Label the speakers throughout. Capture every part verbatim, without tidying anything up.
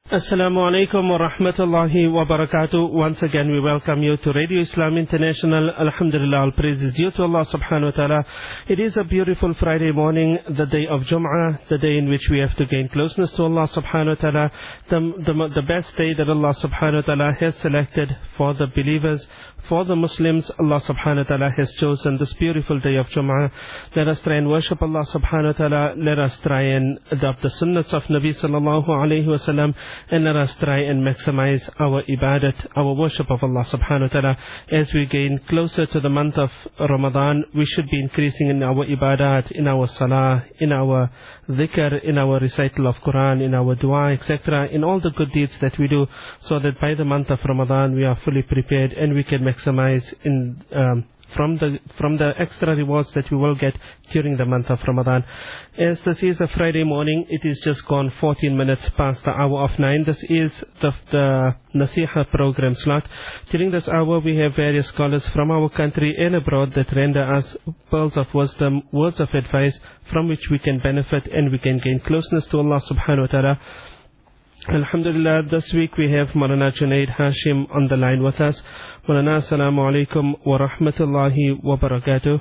Speaker 1: Assalamu alaikum wa rahmatullahi wa barakatuh. Once again we welcome you to Radio Islam International. Alhamdulillah, all praise is due to Allah subhanahu wa ta'ala. It is a beautiful Friday morning, the day of Jum'ah, the day in which we have to gain closeness to Allah subhanahu wa ta'ala. The, the, the best day that Allah subhanahu wa ta'ala has selected for the believers, for the Muslims. Allah subhanahu wa ta'ala has chosen this beautiful day of Jum'ah. Let us try and worship Allah subhanahu wa ta'ala. Let us try and adopt the sunnahs of Nabi sallallahu alayhi wa sallam. And let us try and maximize our ibadat, our worship of Allah subhanahu wa ta'ala. As we gain closer to the month of Ramadan, we should be increasing in our ibadat, in our salah, in our dhikr, in our recital of Quran, in our dua, et cetera, in all the good deeds that we do, so that by the month of Ramadan we are fully prepared and we can maximize in um, from the from the extra rewards that we will get during the month of Ramadan. As this is a Friday morning, it is just gone fourteen minutes past the hour of nine. This is the, the Nasiha program slot. During this hour, we have various scholars from our country and abroad that render us pearls of wisdom, words of advice from which we can benefit and we can gain closeness to Allah subhanahu wa ta'ala. Alhamdulillah, this week we have Maulana Junaid Hashim on the line with us. Maulana, assalamu alaikum wa rahmatullahi wa barakatuh.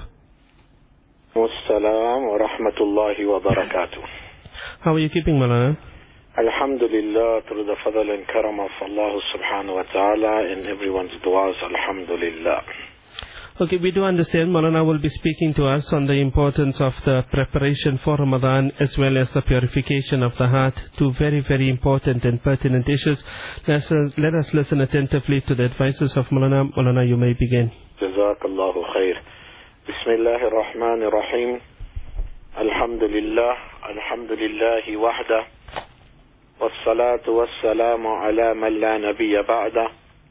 Speaker 2: Wassalam wa rahmatullahi wa barakatuh.
Speaker 1: How are you keeping, Maulana?
Speaker 2: Alhamdulillah, through the fadl and karam of Allah subhanahu wa ta'ala and everyone's du'as, alhamdulillah.
Speaker 1: Okay, we do understand Maulana will be speaking to us on the importance of the preparation for Ramadan as well as the purification of the heart, two very, very important and pertinent issues. Let us, let us listen attentively to the advices of Maulana. Maulana, you may begin.
Speaker 2: Jazakallahu khair. Bismillahir Rahmanir Rahim. Alhamdulillah, alhamdulillahi wahda. Wassalatu wassalamu ala man la nabiyya ba'da.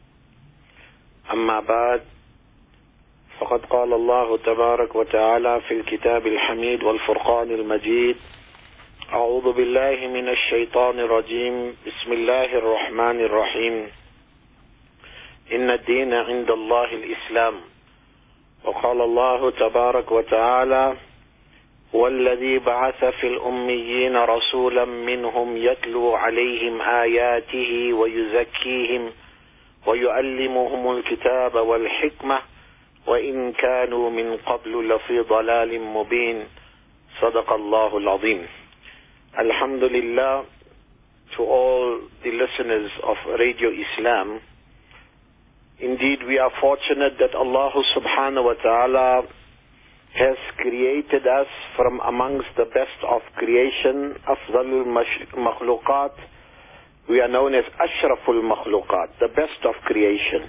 Speaker 2: Amma ba'd. فقد قال الله تبارك وتعالى في الكتاب الحميد والفرقان المجيد أعوذ بالله من الشيطان الرجيم بسم الله الرحمن الرحيم إن الدين عند الله الإسلام وقال الله تبارك وتعالى هو الذي بعث في الأميين رسولا منهم يتلو عليهم آياته ويزكيهم ويعلمهم الكتاب والحكمة وإن كانوا من قبل لفي ضلال مبين صدق الله العظيم. Alhamdulillah to all the listeners of Radio Islam. Indeed, we are fortunate that Allah subhanahu wa ta'ala has created us from amongst the best of creation, Afdalul Makhluqat. We are known as Ashraful Makhluqat, the best of creation.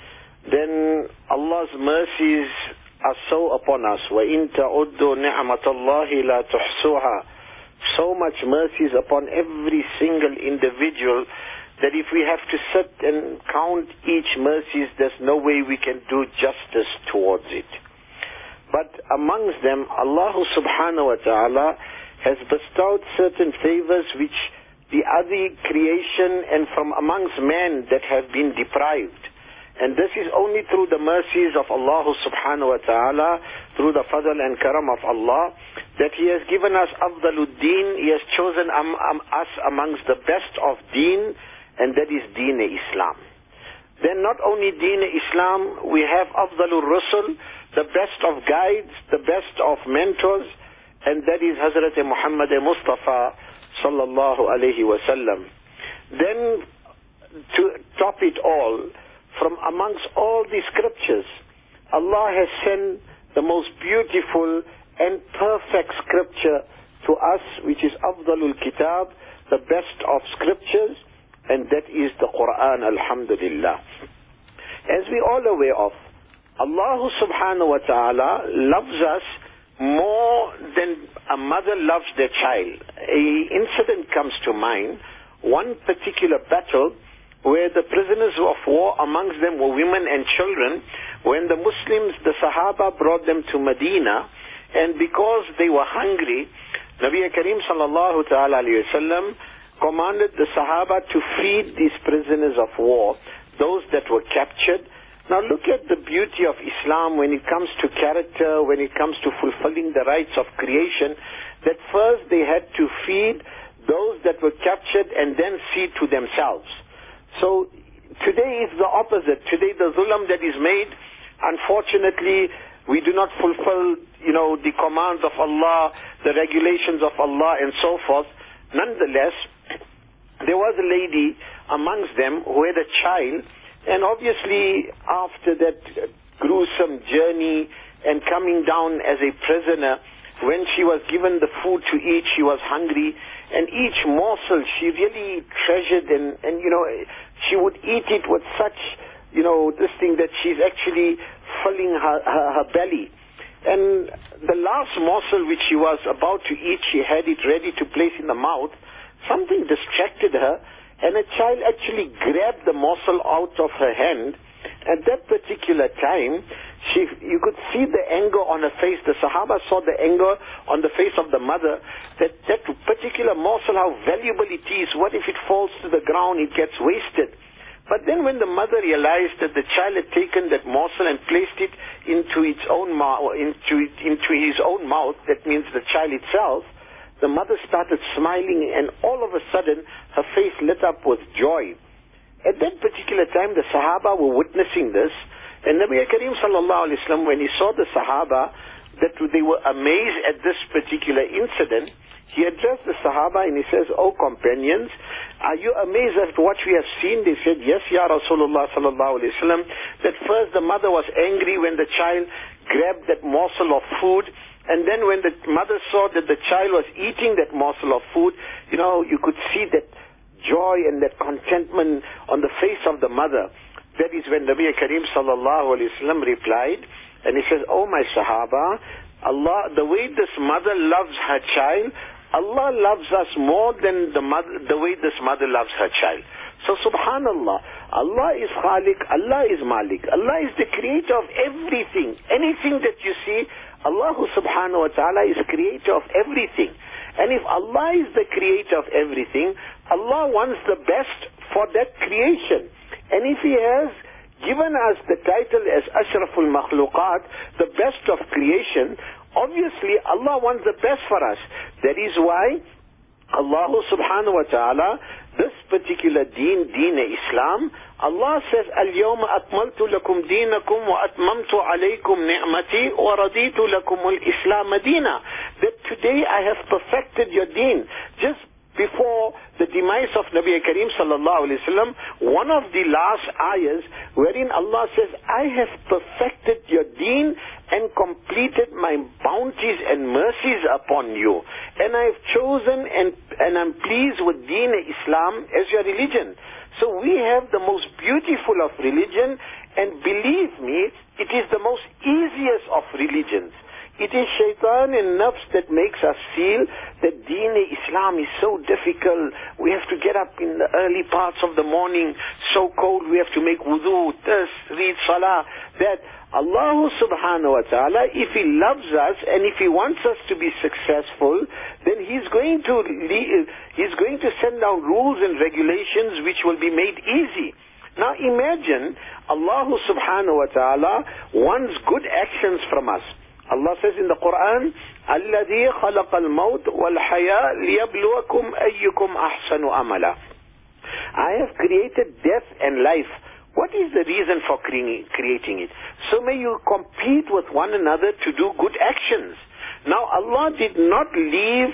Speaker 2: Then Allah's mercies are so upon us. وَإِن تَعُدُّوا نِعْمَةَ اللَّهِ لَا تُحْصُوهَا. So much mercies upon every single individual that if we have to sit and count each mercies, there's no way we can do justice towards it. But amongst them, Allah subhanahu wa ta'ala has bestowed certain favors which the other creation and from amongst men that have been deprived. And this is only through the mercies of Allah subhanahu wa ta'ala, through the fadl and karam of Allah, that He has given us Afdaluddin. He has chosen um, um, us amongst the best of deen, and that is Deen Islam. Then not only Deen Islam, we have Afdalur Rusul, the best of guides, the best of mentors, and that is Hazrat Muhammad Mustafa sallallahu alayhi wa sallam. Then to top it all, from amongst all the scriptures, Allah has sent the most beautiful and perfect scripture to us, which is Afdalul Kitab, the best of scriptures, and that is the Quran, alhamdulillah. As we all aware of, Allah subhanahu wa ta'ala loves us more than a mother loves their child. An incident comes to mind, one particular battle where the prisoners of war, amongst them were women and children. When the Muslims, the Sahaba, brought them to Medina, and because they were hungry, Nabi Kareem sallallahu ta'ala alayhi wa sallam commanded the Sahaba to feed these prisoners of war, those that were captured. Now look at the beauty of Islam when it comes to character, when it comes to fulfilling the rights of creation, that first they had to feed those that were captured and then see to themselves. So today is the opposite. Today the zulm that is made, unfortunately, we do not fulfill, you know, the commands of Allah, the regulations of Allah and so forth. Nonetheless, there was a lady amongst them who had a child, and obviously after that gruesome journey and coming down as a prisoner, when she was given the food to eat, she was hungry, and each morsel she really treasured, and, and you know, she would eat it with such, you know, this thing that she's actually filling her, her, her belly. And the last morsel which she was about to eat, she had it ready to place in the mouth. Something distracted her, and a child actually grabbed the morsel out of her hand. At that particular time, she, you could see the anger on her face. The Sahaba saw the anger on the face of the mother, that that particular morsel, how valuable it is. What if it falls to the ground, it gets wasted? But then when the mother realized that the child had taken that morsel and placed it into its own mouth, into, into his own mouth, that means the child itself, the mother started smiling, and all of a sudden her face lit up with joy. At that particular time, the Sahaba were witnessing this, and Nabi Kareem sallallahu alaihi wasallam, when he saw the Sahaba, that they were amazed at this particular incident, he addressed the Sahaba and he says, "O companions, are you amazed at what we have seen?" They said, "Yes, Ya Rasulullah sallallahu alaihi wasallam, that first the mother was angry when the child grabbed that morsel of food, and then when the mother saw that the child was eating that morsel of food, you know, you could see that joy and that contentment on the face of the mother." That is when Nabi Kareem sallallahu alaihi wasallam replied, and he says, "Oh my Sahaba, Allah, the way this mother loves her child, Allah loves us more than the mother, the way this mother loves her child." So subhanallah, Allah is Khaliq, Allah is Malik, Allah is the creator of everything. Anything that you see, Allah subhanahu wa ta'ala is creator of everything. And if Allah is the creator of everything, Allah wants the best for that creation. And if He has given us the title as Ashraful Makhluqat, the best of creation, obviously Allah wants the best for us. That is why Allah subhanahu wa ta'ala, this particular deen, deen Islam, Allah says, "Al-yawma akmaltu lakum deenakum wa atmamtu alaykum ni'mati wa raditu lakum al-Islam Madina." That today I have perfected your deen. Just before the demise of Nabi Kareem sallallahu alaihi wasallam, one of the last ayahs wherein Allah says, "I have perfected your deen and completed my bounties and mercies upon you, and I have chosen and, and I'm pleased with deen Islam as your religion." So we have the most beautiful of religion, and believe me, it is the most easiest of religions. It is shaitan and nafs that makes us feel that deen Islam is so difficult. We have to get up in the early parts of the morning, so cold, we have to make wudu, this, read salah, that. Allah subhanahu wa ta'ala, if He loves us and if He wants us to be successful, then He's going to He's going to send down rules and regulations which will be made easy. Now imagine, Allah subhanahu wa ta'ala wants good actions from us. Allah says in the Quran, "Alladhi khalaqa al-maut wal-haya liyabluwakum ayyukum ahsanu amala." I have created death and life. What is the reason for creating it? So may you compete with one another to do good actions. Now Allah did not leave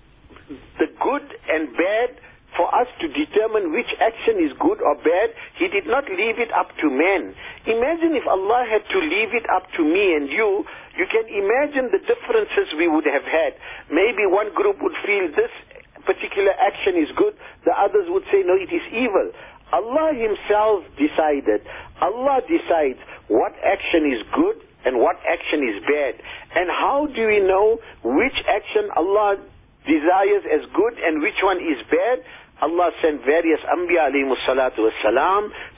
Speaker 2: the good and bad for us to determine which action is good or bad. He did not leave it up to men. Imagine if Allah had to leave it up to me and you. You can imagine the differences we would have had. Maybe one group would feel this particular action is good, the others would say no, it is evil. Allah Himself decided. Allah decides what action is good and what action is bad. And how do we know which action Allah desires as good and which one is bad? Allah sent various Anbiya alayhimus salatu wassalam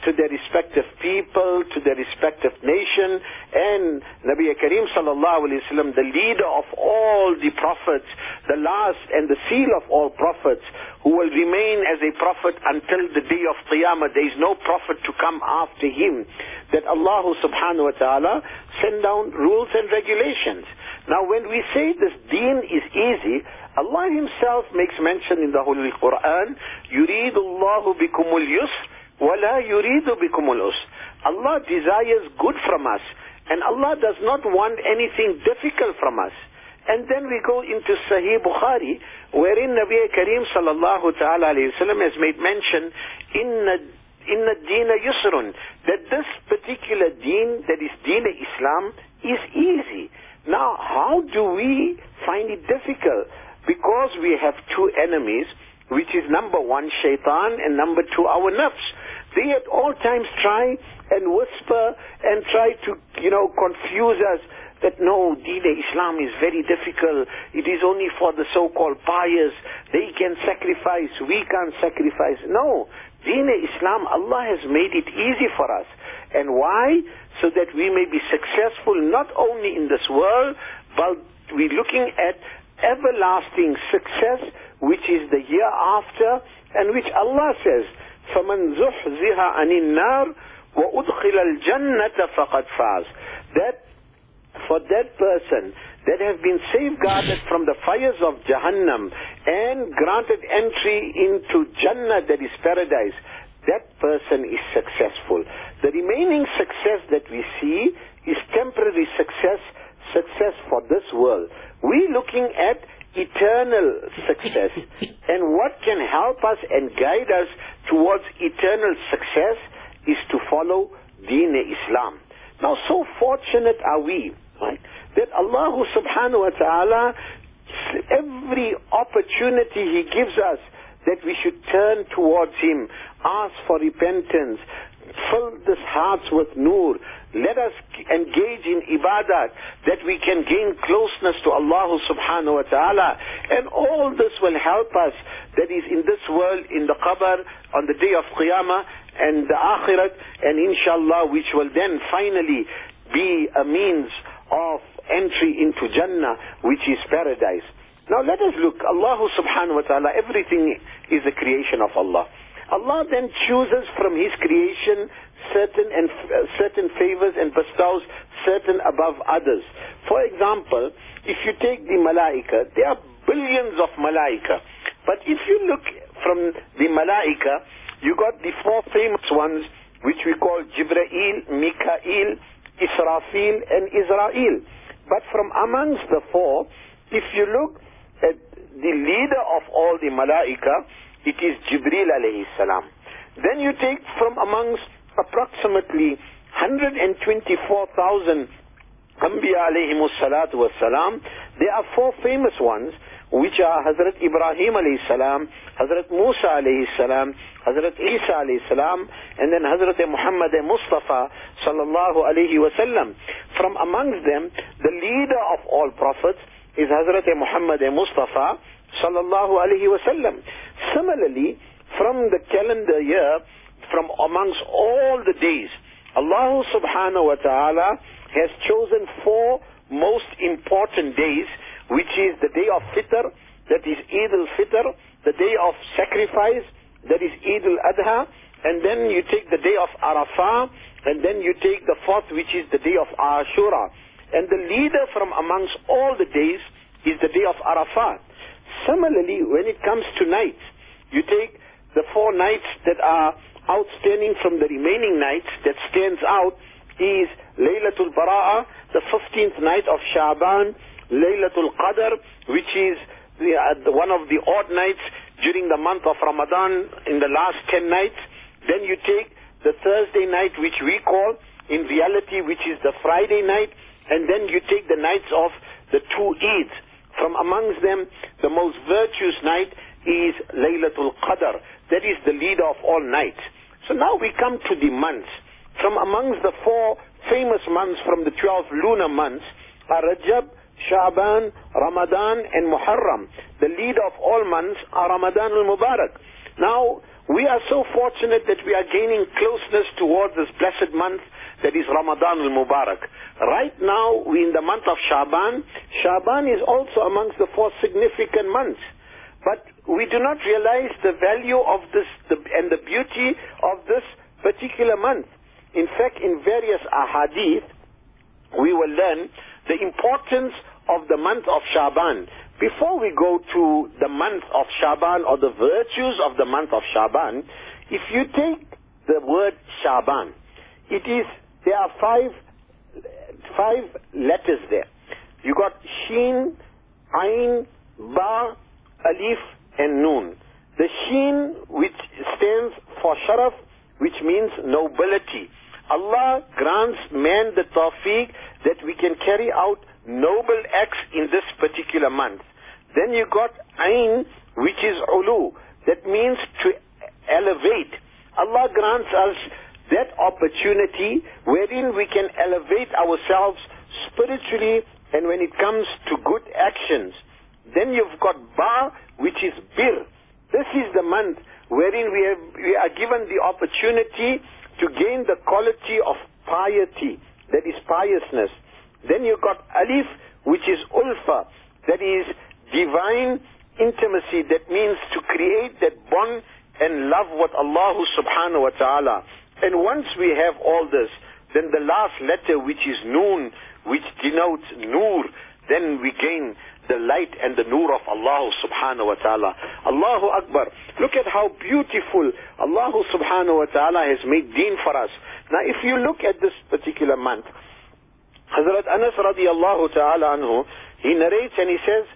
Speaker 2: to their respective people, to their respective nation, and Nabi Kareem sallallahu alayhi wa sallam, the leader of all the prophets, the last and the seal of all prophets, who will remain as a prophet until the day of Qiyamah. There is no prophet to come after him. That Allah subhanahu wa ta'ala send down rules and regulations. Now when we say this deen is easy, Allah himself makes mention in the Holy Quran, يُرِيدُ اللَّهُ بِكُمُ الْيُسْرِ وَلَا يُرِيدُ بِكُمُ الْعُسْرِ. Allah desires good from us, and Allah does not want anything difficult from us. And then we go into Sahih Bukhari, wherein Nabi Kareem sallallahu ta'ala alayhi wa sallam has made mention, inna inna deena yusrun, that this particular deen, that is deen Islam, is easy. Now, how do we find it difficult? Because we have two enemies, which is number one, shaitan, and number two, our nafs. They at all times try and whisper and try to, you know, confuse us that no, Deen Islam is very difficult. It is only for the so-called pious. They can sacrifice. We can't sacrifice. No. Deen Islam, Allah has made it easy for us. And why? So that we may be successful not only in this world, but we're looking at everlasting success, which is the hereafter, and which Allah says, فَمَنْ زُحْزِهَ عَنِ النَّارِ وَأُدْخِلَ الْجَنَّةَ فَقَدْ فَازَ. That for that person that have been safeguarded from the fires of Jahannam and granted entry into Jannah, that is paradise, that person is successful. The remaining success that we see is temporary success, success for this world. We're looking at eternal success. And what can help us and guide us towards eternal success is to follow Deen Islam. Now, so fortunate are we, right, that Allah subhanahu wa ta'ala, every opportunity He gives us, that we should turn towards Him, ask for repentance, fill this hearts with nur, let us engage in ibadat, that we can gain closeness to Allah subhanahu wa ta'ala. And all this will help us, that is in this world, in the qabr, on the day of Qiyamah, and the akhirat, and inshallah, which will then finally be a means of entry into Jannah, which is paradise. Now let us look, Allah subhanahu wa ta'ala, everything is a creation of Allah. Allah then chooses from His creation certain and uh, certain favors and bestows certain above others. For example, if you take the malaika, there are billions of malaika. But if you look from the malaika, you got the four famous ones, which we call Jibreel, Mikael, Israfil, and Israel. But from amongst the four, if you look at the leader of all the malaika, it is Jibreel alayhi salam. Then you take from amongst approximately one hundred twenty-four thousand Anbiya alayhimus salatu was salam, there are four famous ones, which are Hazrat Ibrahim alayhi salam, Hazrat Musa alayhi salam, Hazrat Isa alayhi salam, and then Hazrat Muhammad Mustafa sallallahu alayhi wa sallam. From amongst them, the leader of all prophets is Hazrat Muhammad Mustafa sallallahu alayhi wa sallam. Similarly, from the calendar year, from amongst all the days, Allah subhanahu wa ta'ala has chosen four most important days, which is the day of Fitr, that is Eid al-Fitr, the day of sacrifice, that is Eid al-Adha, and then you take the day of Arafah, and then you take the fourth, which is the day of Ashura. And the leader from amongst all the days is the day of Arafat. Similarly, when it comes to nights, you take the four nights that are outstanding from the remaining nights, that stands out is Laylatul Bara'ah, the fifteenth night of Sha'ban, Laylatul Qadr, which is the, uh, the one of the odd nights during the month of Ramadan in the last ten nights. Then you take the Thursday night, which we call in reality, which is the Friday night, and then you take the nights of the two Eids. From amongst them, the most virtuous night is Laylatul Qadr. That is the leader of all nights. So now we come to the months. From amongst the four famous months from the twelve lunar months are Rajab, Sha'ban, Ramadan, and Muharram. The leader of all months are Ramadan al-Mubarak. Now, We are so fortunate that we are gaining closeness towards this blessed month that is Ramadan al-Mubarak. Right now, we're in the month of Shaban. Shaban is also amongst the four significant months. But we do not realize the value of this the, and the beauty of this particular month. In fact, in various ahadith, we will learn the importance of the month of Shaban. Before we go to the month of Shaban or the virtues of the month of Shaban, if you take the word Shaban, it is, there are five, five letters there. You got Sheen, Ain, Ba, Alif, and Noon. The Sheen, which stands for Sharaf, which means nobility. Allah grants man the tawfiq that we can carry out noble acts in this particular month. Then you got Ain, which is Ulu. That means to elevate. Allah grants us that opportunity wherein we can elevate ourselves spiritually and when it comes to good actions. Then you've got Ba, which is Bir. This is the month wherein we, have, we are given the opportunity to gain the quality of piety, that is piousness. Then you got Alif, which is Ulfa, that is divine intimacy, that means to create that bond and love with Allah subhanahu wa ta'ala. And once we have all this, then the last letter, which is Noon, which denotes Nur, then we gain the light and the Nur of Allah subhanahu wa ta'ala. Allahu Akbar. Look at how beautiful Allah subhanahu wa ta'ala has made deen for us. Now if you look at this particular month, Hazrat Anas radiallahu ta'ala anhu, he narrates and he says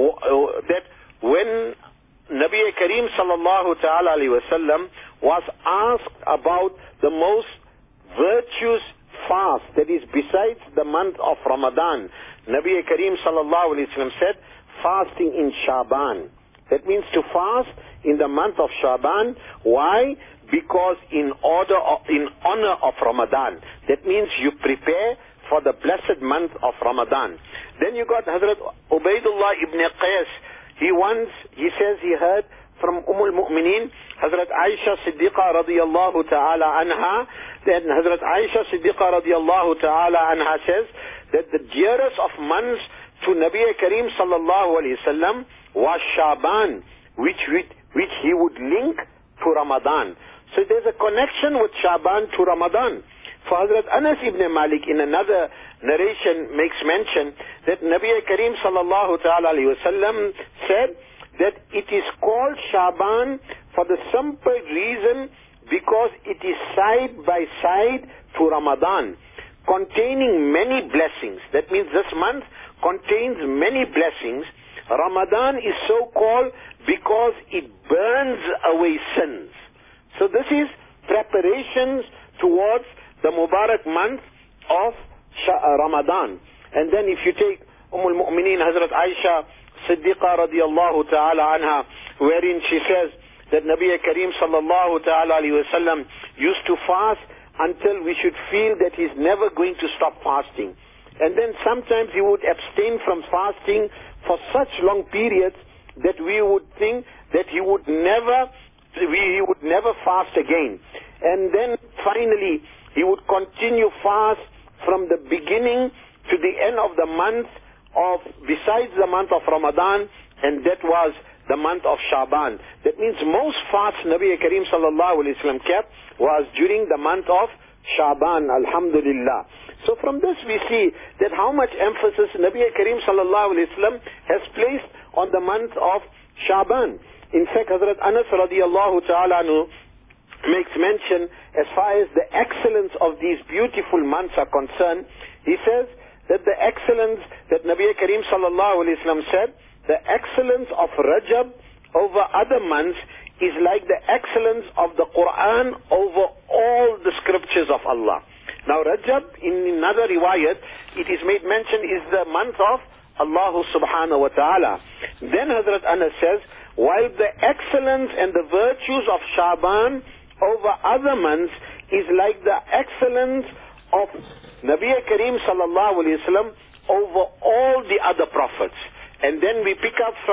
Speaker 2: that when Nabi Kareem sallallahu ta'ala alayhi wa sallam was asked about the most virtuous fast, that is besides the month of Ramadan, Nabi Kareem sallallahu alayhi wa sallam said, fasting in Shaban. That means to fast in the month of Shaban. Why? Because in order of, in honor of Ramadan. That means you prepare for the blessed month of Ramadan. Then you got Hazrat Ubaidullah ibn Qais. He once, he says he heard from Umm al-Mu'mineen, Hazrat Aisha Siddiqa radiyallahu ta'ala anha, then Hazrat Aisha Siddiqa radiyallahu ta'ala anha says that the dearest of months to Nabi Kareem sallallahu alayhi wasallam was Shaban, which, which, which he would link to Ramadan. So there's a connection with Shaban to Ramadan. For Hazrat Anas ibn Malik in another narration makes mention that Nabi Kareem sallallahu ta'ala alayhi wasallam said that it is called Shaban for the simple reason because it is side by side to Ramadan, containing many blessings. That means this month contains many blessings. Ramadan is so called because it burns away sins. So this is preparations towards the Mubarak month of Ramadan. And then if you take Umm al-Mu'mineen Hazrat Aisha Siddiqa radiyallahu ta'ala anha, wherein she says that Nabi Kareem sallallahu ta'ala alayhi wa sallam used to fast until we should feel that he's never going to stop fasting. And then sometimes he would abstain from fasting for such long periods that we would think that he would never, he would never fast again. And then finally he would continue fast from the beginning to the end of the month of, besides the month of Ramadan, and that was the month of Shaban. That means most fasts Nabi Kareem sallallahu alayhi wa sallam kept was during the month of Shaban, alhamdulillah. So from this we see that how much emphasis Nabi Kareem sallallahu alayhi wa sallam has placed on the month of Shaban. In fact, Hazrat Anas radiallahu ta'ala anhu makes mention as far as the excellence of these beautiful months are concerned. He says that the excellence that Nabi Kareem sallallahu alayhi wa sallam said, the excellence of Rajab over other months is like the excellence of the Quran over all the scriptures of Allah. Now Rajab, in another riwayat, it is made mention is the month of Allah subhanahu wa ta'ala. Then Hazrat Anas says, while the excellence and the virtues of Shaban over other months is like the excellence of Nabi Kareem sallallahu alayhi wa sallam over all the other prophets. And then we pick up from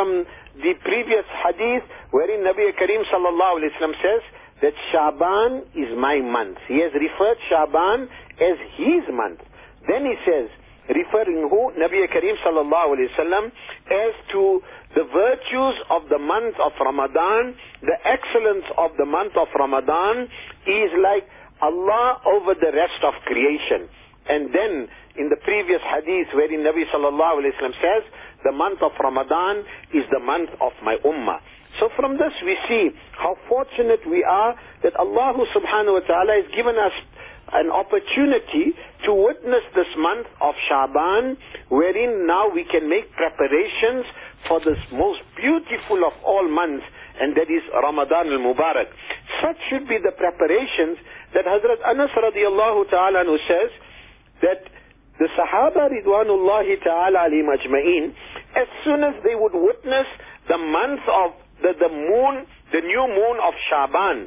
Speaker 2: the previous hadith wherein Nabi Kareem sallallahu alayhi wa sallam says that Shaban is my month. He has referred Shaban as his month. Then he says, referring who? Nabi Kareem sallallahu alayhi wa sallam, as to the virtues of the month of Ramadan, the excellence of the month of Ramadan is like Allah over the rest of creation. And then in the previous hadith wherein Nabi sallallahu alayhi wa sallam says, the month of Ramadan is the month of my ummah. So from this we see how fortunate we are that Allah subhanahu wa ta'ala has given us an opportunity to witness this month of Shaban, wherein now we can make preparations for this most beautiful of all months, and that is Ramadan al-Mubarak. Such should be the preparations that Hazrat Anas radiallahu ta'ala anhu says that the Sahaba ridwanullahi ta'ala alayhim ajma'in, as soon as they would witness the month of the, the moon, the new moon of Shaban,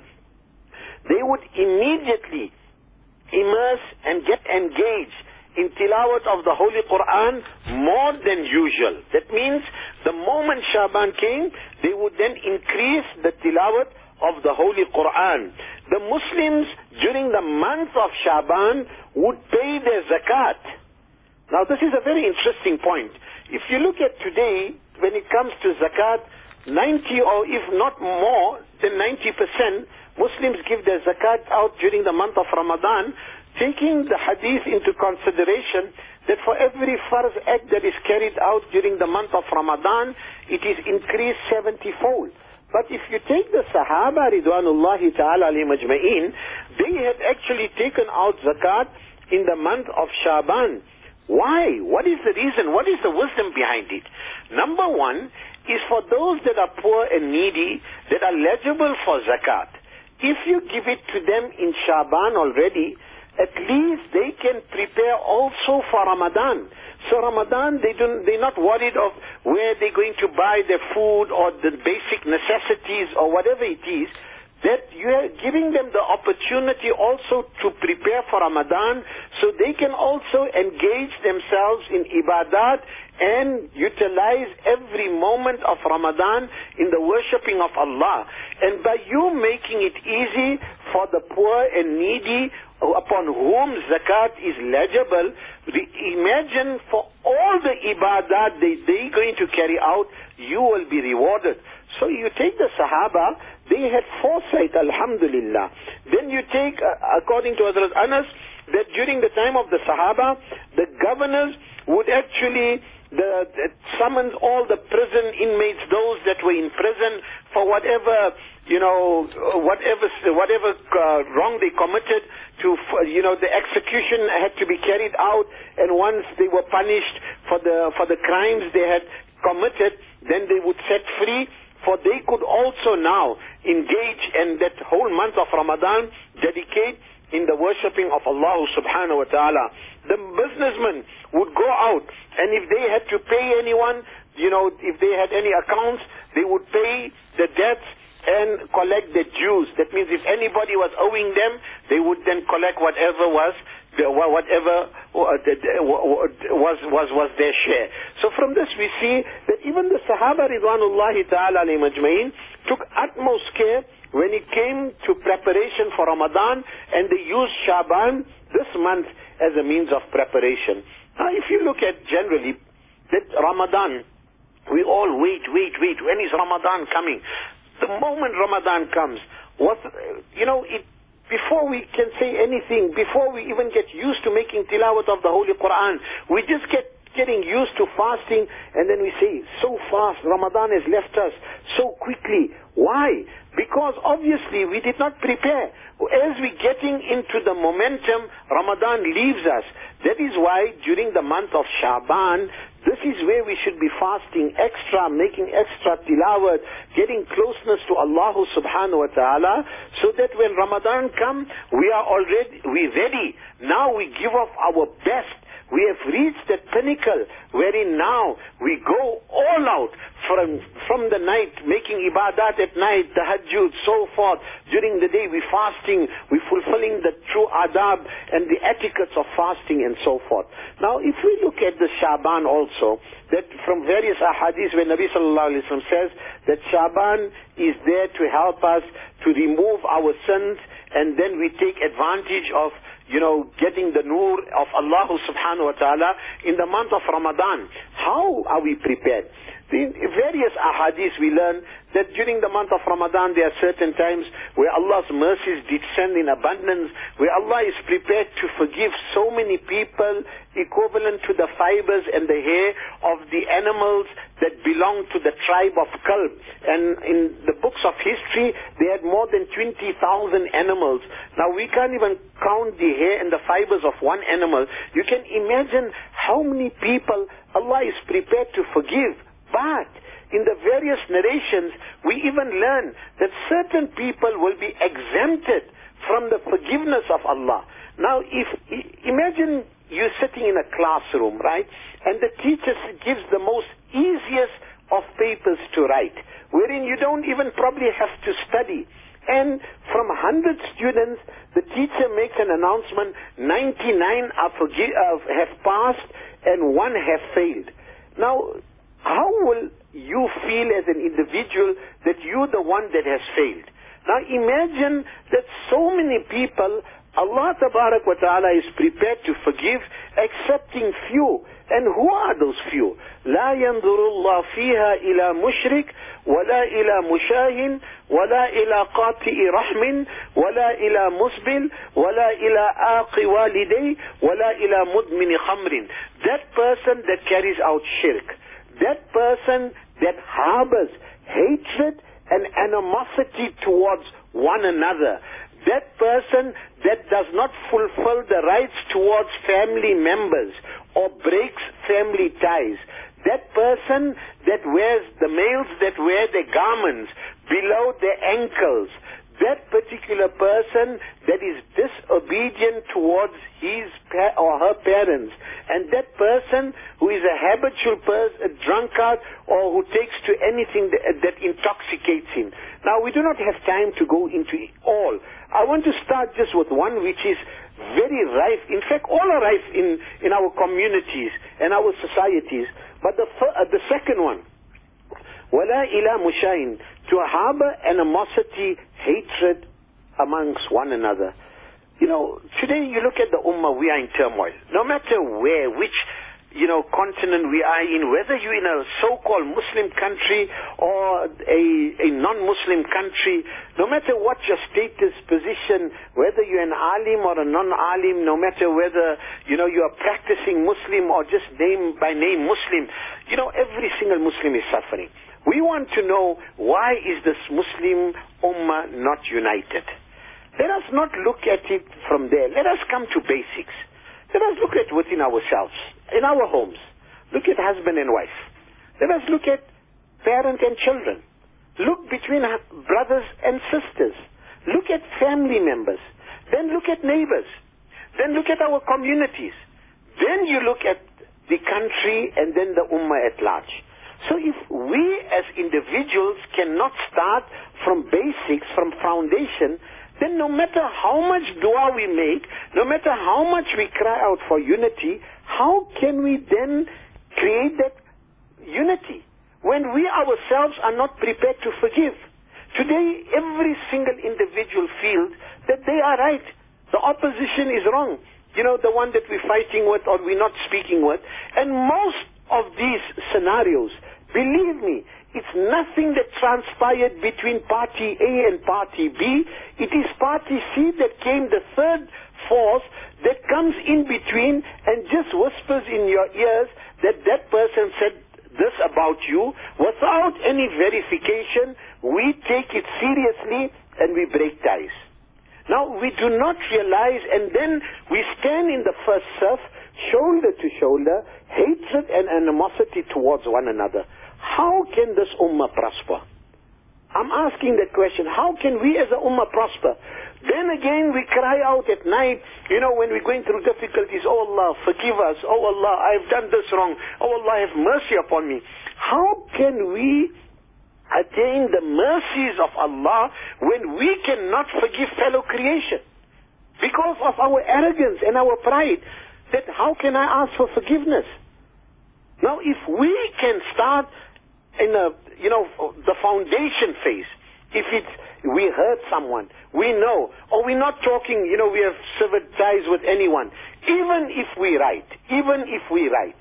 Speaker 2: they would immediately immerse and get engaged in tilawat of the Holy Quran more than usual. That means the moment Shaban came, they would then increase the tilawat of the Holy Quran. The Muslims during the month of Shaban would pay their zakat. Now this is a very interesting point. If you look at today, when it comes to zakat, ninety or if not more than ninety percent Muslims give their zakat out during the month of Ramadan, taking the hadith into consideration that for every farz act that is carried out during the month of Ramadan, it is increased seventy-fold. But if you take the Sahaba ridwanullahi ta'ala alayhim ajma'in, they had actually taken out zakat in the month of Shaban. Why? What is the reason? What is the wisdom behind it? Number one is for those that are poor and needy that are eligible for zakat. If you give it to them in Shaban already, at least they can prepare also for Ramadan. So Ramadan, they don't, they're not worried of where they're going to buy their food or the basic necessities or whatever it is. That you are giving them the opportunity also to prepare for Ramadan, so they can also engage themselves in ibadat and utilize every moment of Ramadan in the worshipping of Allah. And by you making it easy for the poor and needy upon whom zakat is legible, imagine for all the ibadat they, they're going to carry out, you will be rewarded. So you take the Sahaba, they had foresight, alhamdulillah. Then you take, uh, according to Hazrat Anas, that during the time of the Sahaba, the governors would actually the, the, summon all the prison inmates, those that were in prison for whatever, you know, whatever whatever uh, wrong they committed to, you know, the execution had to be carried out, and once they were punished for the for the crimes they had committed, then they would set free. For they could also now engage in that whole month of Ramadan, dedicate in the worshipping of Allah subhanahu wa ta'ala. The businessmen would go out, and if they had to pay anyone, you know, if they had any accounts, they would pay the debts and collect the dues. That means if anybody was owing them, they would then collect whatever was whatever was was was their share. So from this we see that even the Sahaba ridwanullahi ta'ala alayhim ajma'in took utmost care when it came to preparation for Ramadan, and they used Shaban, this month, as a means of preparation. Now if you look at generally that Ramadan, we all wait, wait, wait, when is Ramadan coming? The moment Ramadan comes, what, you know, it before we can say anything, before we even get used to making tilawat of the Holy Quran, we just get getting used to fasting, and then we say, so fast, Ramadan has left us so quickly. Why? Because obviously we did not prepare. As we're getting into the momentum, Ramadan leaves us. That is why during the month of Shaban, this is where we should be fasting extra, making extra tilawat, getting closeness to Allah subhanahu wa ta'ala, so that when Ramadan comes, we are already, we're ready. Now we give off our best. We have reached the pinnacle wherein now we go all out from, from the night, making ibadat at night, tahajjud, so forth. During the day we're fasting, we're fulfilling the true adab and the etiquettes of fasting and so forth. Now if we look at the Shaban also, that from various ahadith where Nabi sallallahu alayhi wa sallam says that Shaban is there to help us to remove our sins, and then we take advantage of, you know, getting the nur of Allah subhanahu wa ta'ala in the month of Ramadan. How are we prepared? In various ahadith we learn that during the month of Ramadan there are certain times where Allah's mercies descend in abundance, where Allah is prepared to forgive so many people equivalent to the fibers and the hair of the animals that belong to the tribe of Kalb. And in the books of history they had more than twenty thousand animals. Now we can't even count the hair and the fibers of one animal. You can imagine how many people Allah is prepared to forgive. But in the various narrations, we even learn that certain people will be exempted from the forgiveness of Allah. Now, if imagine you sitting in a classroom, right, and the teacher gives the most easiest of papers to write, wherein you don't even probably have to study. And from one hundred students, the teacher makes an announcement, ninety-nine are forgi- uh, have passed and one have failed. Now, how will you feel as an individual that you're the one that has failed? Now imagine that so many people, Allah Tabarak wa Ta'ala is prepared to forgive, excepting few. And who are those few? لا ينظر الله فيها إلى مشرك ولا إلى مشاهن ولا إلى قاطئ رحم ولا إلى مسبل ولا إلى آق والدي ولا إلى مدمن خمر. That person that carries out shirk, that person that harbors hatred and animosity towards one another, that person that does not fulfill the rights towards family members or breaks family ties, that person that wears, the males that wear their garments below their ankles, that particular person that is disobedient towards his pa- or her parents, and that person who is a habitual person, a drunkard, or who takes to anything that, that intoxicates him. Now, we do not have time to go into all. I want to start just with one which is very rife. In fact, all are rife in, in our communities and our societies. But the, uh, the second one, وَلَا إِلَى مُشَاهٍ, to harbor animosity, hatred amongst one another. You know, today you look at the ummah, we are in turmoil. No matter where, which, you know, continent we are in, whether you're in a so-called Muslim country or a, a non-Muslim country, no matter what your status, position, whether you're an alim or a non-alim, no matter whether, you know, you are practicing Muslim or just name by name Muslim, you know, every single Muslim is suffering. We want to know, why is this Muslim ummah not united? Let us not look at it from there. Let us come to basics. Let us look at within ourselves, in our homes. Look at husband and wife. Let us look at parent and children. Look between brothers and sisters. Look at family members. Then look at neighbors. Then look at our communities. Then you look at the country and then the ummah at large. So if we as individuals cannot start from basics, from foundation, then no matter how much dua we make, no matter how much we cry out for unity, how can we then create that unity when we ourselves are not prepared to forgive? Today, every single individual feels that they are right. The opposition is wrong. You know, the one that we're fighting with or we're not speaking with. And most of these scenarios, believe me, it's nothing that transpired between party A and party B. It is party C that came, the third force that comes in between and just whispers in your ears that that person said this about you without any verification. We take it seriously and we break ties. Now, we do not realize, and then we stand in the first surf, shoulder to shoulder, hatred and animosity towards one another. How can this ummah prosper? I'm asking that question. How can we as a ummah prosper? Then again we cry out at night, you know, when we're going through difficulties, oh Allah, forgive us. Oh Allah, I've done this wrong. Oh Allah, have mercy upon me. How can we attain the mercies of Allah when we cannot forgive fellow creation? Because of our arrogance and our pride, that how can I ask for forgiveness? Now if we can start in a, you know, the foundation phase, if it's, we hurt someone, we know, or we're not talking, you know, we have severed ties with anyone, even if we write, even if we write,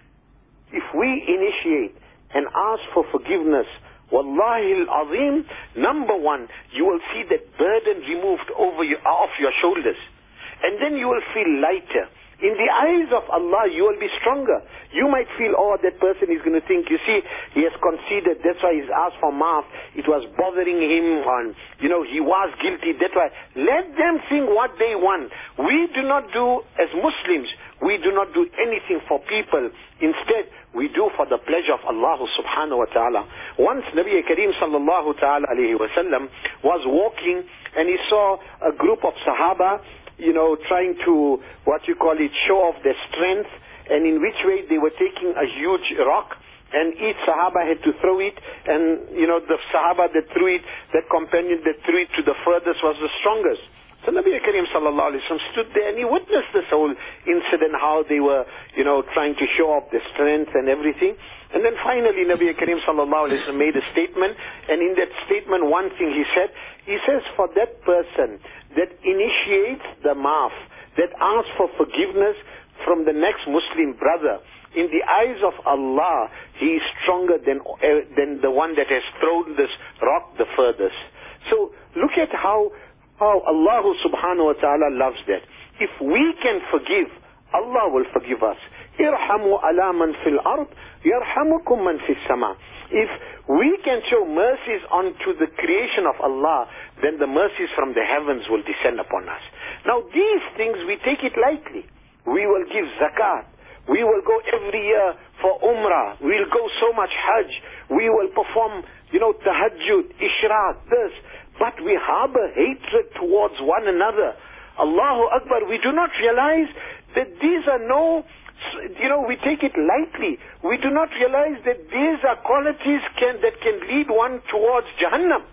Speaker 2: if we initiate and ask for forgiveness, Wallahi al-Azim, number one, you will see that burden removed over you, off your shoulders. And then you will feel lighter. In the eyes of Allah, you will be stronger. You might feel, oh, that person is going to think, you see, he has conceded, that's why he's asked for maaf. It was bothering him, and, you know, he was guilty, that's why. Let them think what they want. We do not do, as Muslims, we do not do anything for people. Instead, we do for the pleasure of Allah subhanahu wa ta'ala. Once Nabi Kareem sallallahu ta'ala alayhi wa sallam was walking, and he saw a group of Sahaba, you know, trying to, what you call it, show off their strength, and in which way they were taking a huge rock, and each Sahaba had to throw it, and, you know, the Sahaba that threw it, that companion that threw it to the furthest was the strongest. So Nabi Kareem sallallahu alayhi wa sallam stood there and he witnessed this whole incident, how they were, you know, trying to show off their strength and everything. And then finally Nabi Kareem sallallahu alayhi wa sallam made a statement, and in that statement one thing he said, he says, for that person that initiates the maaf, that asks for forgiveness from the next Muslim brother, in the eyes of Allah, he is stronger than, uh, than the one that has thrown this rock the furthest. So look at how how Allah subhanahu wa ta'ala loves that. If we can forgive, Allah will forgive us. Irhamu ala man fil ard, yarhamukum man fis sama. If we can show mercies onto the creation of Allah, then the mercies from the heavens will descend upon us. Now these things we take it lightly. We will give zakat. We will go every year for umrah. We'll go so much hajj. We will perform, you know, tahajjud, ishraq, this. But we harbor hatred towards one another. Allahu Akbar. We do not realize that these are no, you know, we take it lightly. We do not realize that these are qualities can, that can lead one towards Jahannam.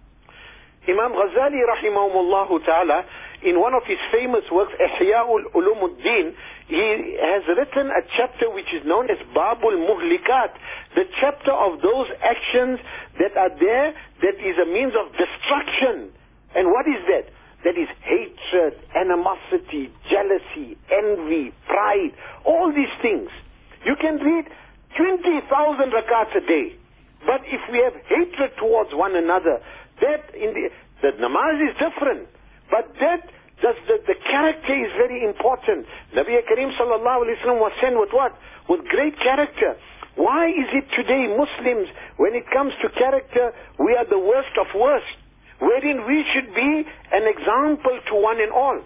Speaker 2: Imam Ghazali rahimahumullahu ta'ala, in one of his famous works, Ihya'ul Ulumuddin, he has written a chapter which is known as Babul Muhlikat, the chapter of those actions that are there that is a means of destruction. And what is that? That is hatred, animosity, jealousy, envy, pride, all these things. You can read twenty thousand rakats a day, but if we have hatred towards one another, that in the, the namaz is different, but that Thus, the, the character is very important. Nabi Kareem sallallahu alayhi wa sallam was sent with what? With great character. Why is it today Muslims, when it comes to character, we are the worst of worst, wherein we should be an example to one and all?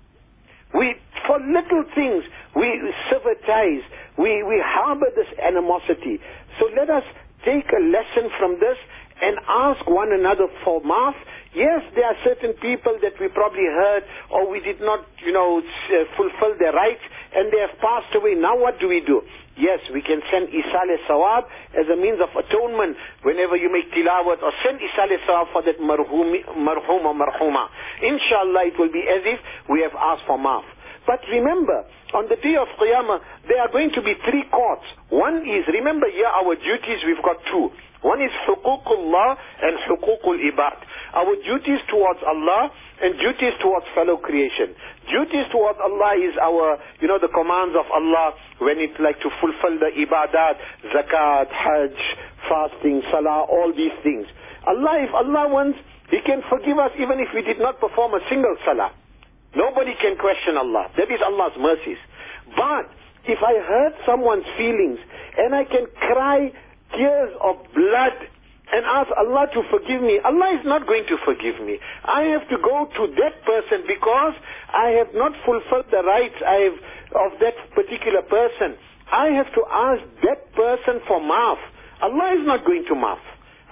Speaker 2: We, for little things, we sever ties, we, we harbor this animosity. So let us take a lesson from this and ask one another for maaf. Yes, there are certain people that we probably hurt, or we did not, you know, uh, fulfill their rights, and they have passed away. Now what do we do? Yes, we can send Isale Sawab as a means of atonement whenever you make tilawat, or send Isale Sawab for that marhum, marhum or marhuma. Inshallah, it will be as if we have asked for maaf. But remember, on the day of Qiyamah, there are going to be three courts. One is, remember here our duties, we've got two. One is huququllah and huququl ibad. Our duties towards Allah and duties towards fellow creation. Duties towards Allah is our, you know, the commands of Allah when it's like to fulfill the ibadat, zakat, hajj, fasting, salah, all these things. Allah, if Allah wants, He can forgive us even if we did not perform a single salah. Nobody can question Allah. That is Allah's mercies. But if I hurt someone's feelings and I can cry tears of blood and ask Allah to forgive me, Allah is not going to forgive me. I have to go to that person because I have not fulfilled the rights I have of that particular person. I have to ask that person for maaf. Allah is not going to maaf.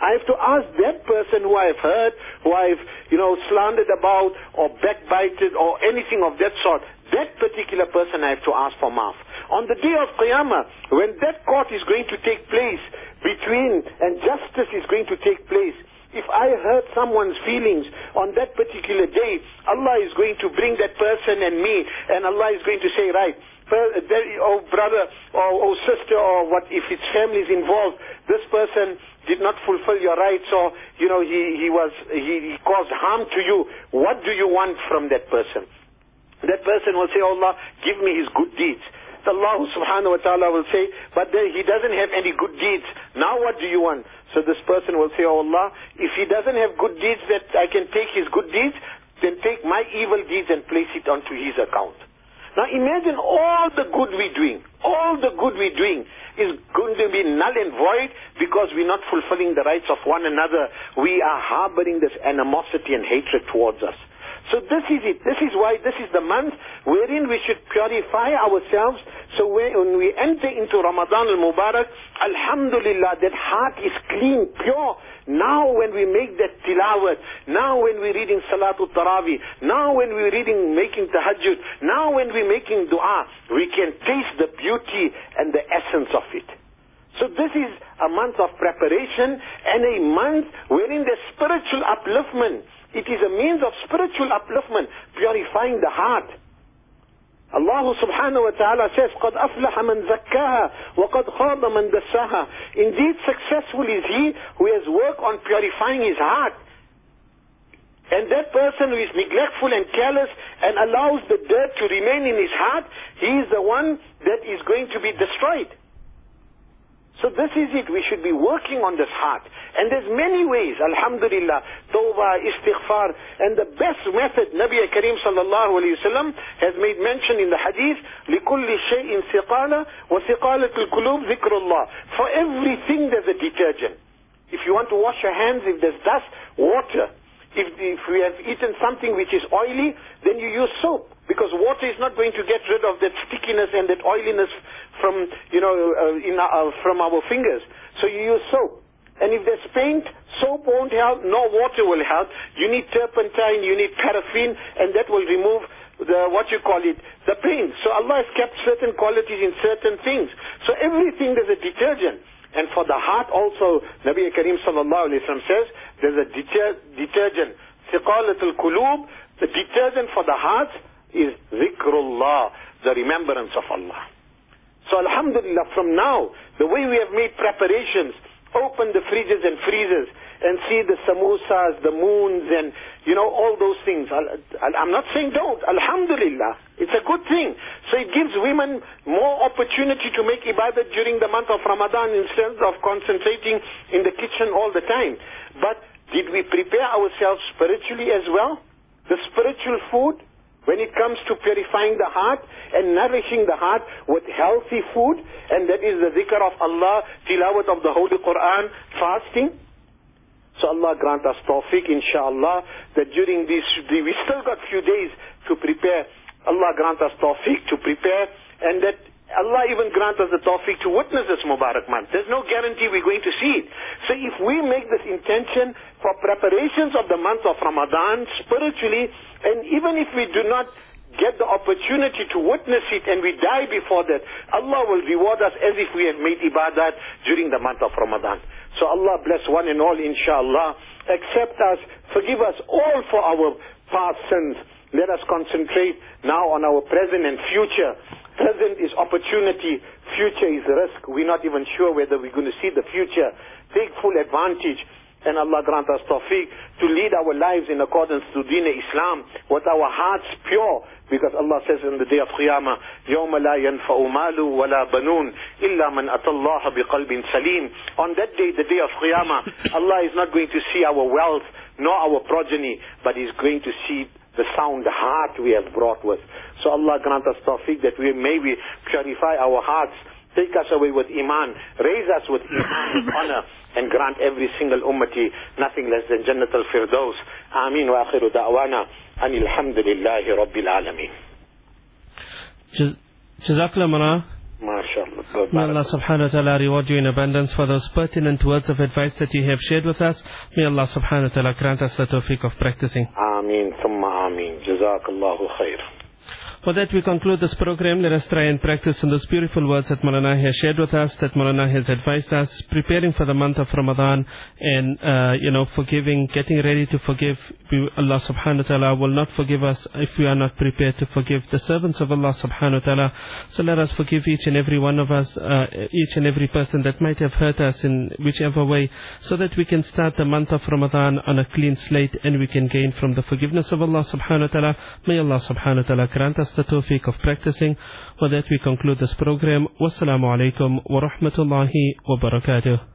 Speaker 2: I have to ask that person who I've hurt, who I've, you know, slandered about, or backbited, or anything of that sort. That particular person I have to ask for maaf. On the day of Qiyamah, when that court is going to take place between, and justice is going to take place, if I hurt someone's feelings on that particular day, Allah is going to bring that person and me, and Allah is going to say, right, oh brother, or oh sister, or what, if his family is involved, this person did not fulfill your rights, or, you know, he, he was, he, he caused harm to you. What do you want from that person? That person will say, oh Allah, give me his good deeds. So Allah subhanahu wa ta'ala will say, but then he doesn't have any good deeds. Now what do you want? So this person will say, oh Allah, if he doesn't have good deeds that I can take his good deeds, then take my evil deeds and place it onto his account. Now imagine all the good we're doing, all the good we're doing is going to be null and void because we're not fulfilling the rights of one another. We are harboring this animosity and hatred towards us. So this is it. This is why this is the month wherein we should purify ourselves. So when we enter into Ramadan al-Mubarak, alhamdulillah, that heart is clean, pure. Now when we make that tilawat, now when we're reading Salatul Taraweeh, now when we're reading, making tahajjud, now when we're making dua, we can taste the beauty and the essence of it. So this is a month of preparation and a month wherein the spiritual upliftment, it is a means of spiritual upliftment, purifying the heart. Allah subhanahu wa ta'ala says, قَدْ أَفْلَحَ مَنْ زَكَّاهَا وَقَدْ خَابَ مَنْ دَسَّاهَا. Indeed, successful is he who has worked on purifying his heart. And that person who is neglectful and careless and allows the dirt to remain in his heart, he is the one that is going to be destroyed. So this is it. We should be working on this heart. And there's many ways, alhamdulillah, tawbah, istighfar. And the best method, Nabi Kareem sallallahu alayhi wa sallam has made mention in the hadith, لِكُلِّ شَيْءٍ ثِقَالَ وَثِقَالَةُ الْقُلُوبِ ذِكْرُ اللَّهِ. For everything there's a detergent. If you want to wash your hands, if there's dust, water. If, if we have eaten something which is oily, then you use soap. Because water is not going to get rid of that stickiness and that oiliness from, you know, uh, in our, from our fingers. So you use soap. And if there's paint, soap won't help, no water will help. You need turpentine, you need paraffin, and that will remove the, what you call it, the paint. So Allah has kept certain qualities in certain things. So everything there's a detergent. And for the heart also, Nabi Kareem sallallahu alayhi wa sallam says, there's a deter detergent. Thiqalatul Qulub, the detergent for the heart is zikrullah, the remembrance of Allah. So alhamdulillah, from now, the way we have made preparations, open the fridges and freezers and see the samosas, the moons, and, you know, all those things. I'm not saying don't. Alhamdulillah. It's a good thing. So it gives women more opportunity to make ibadat during the month of Ramadan instead of concentrating in the kitchen all the time. But did we prepare ourselves spiritually as well? The spiritual food, when it comes to purifying the heart and nourishing the heart with healthy food, and that is the zikr of Allah, tilawat of the Holy Quran, fasting. So Allah grant us tawfiq, inshallah, that during this, we still got few days to prepare. Allah grant us tawfiq to prepare, and that Allah even grant us the tawfiq to witness this Mubarak month. There's no guarantee we're going to see it. So if we make this intention for preparations of the month of Ramadan spiritually, and even if we do not get the opportunity to witness it and we die before that, Allah will reward us as if we have made ibadat during the month of Ramadan. So Allah bless one and all, inshallah. Accept us, forgive us all for our past sins. Let us concentrate now on our present and future. Present is opportunity, future is risk. We're not even sure whether we're going to see the future. Take full advantage. And Allah grant us tawfiq to lead our lives in accordance to Deen Islam with our hearts pure. Because Allah says in the day of Qiyamah, يَوْمَ لَا يَنْفَعُ مَالُ وَلَا بَنُونَ إِلَّا مَنْ أَتَى اللَّهَ بِقَلْبٍ سَلِيمٍ. On that day, the day of Qiyamah, Allah is not going to see our wealth nor our progeny, but He's going to see the sound heart we have brought with. So Allah grant us tawfiq that we may we purify our hearts. Take us away with iman, raise us with iman, with honor, and grant every single ummati nothing less than Jannat al-Firdaus. Ameen wa akhiru da'wana anil hamdulillahi rabbil alameen.
Speaker 1: Jazakallah, Mana.
Speaker 2: MashaAllah.
Speaker 1: May Allah subhanahu wa ta'ala reward you in abundance for those pertinent words of advice that you have shared with us. May Allah subhanahu wa ta'ala grant us the tawfiq of practicing.
Speaker 2: Ameen, thumma ameen. Jazakallahu khair.
Speaker 1: For that we conclude this program. Let us try and practice on those beautiful words that Maulana has shared with us, that Maulana has advised us, preparing for the month of Ramadan and, uh, you know, forgiving, getting ready to forgive. We, Allah subhanahu wa ta'ala will not forgive us if we are not prepared to forgive the servants of Allah subhanahu wa ta'ala. So let us forgive each and every one of us, uh, each and every person that might have hurt us in whichever way, so that we can start the month of Ramadan on a clean slate and we can gain from the forgiveness of Allah subhanahu wa ta'ala. May Allah subhanahu wa ta'ala grant us the tawfiq of practicing. With that we conclude this program. Wassalamu alaikum wa rahmatullahi wa barakatuh.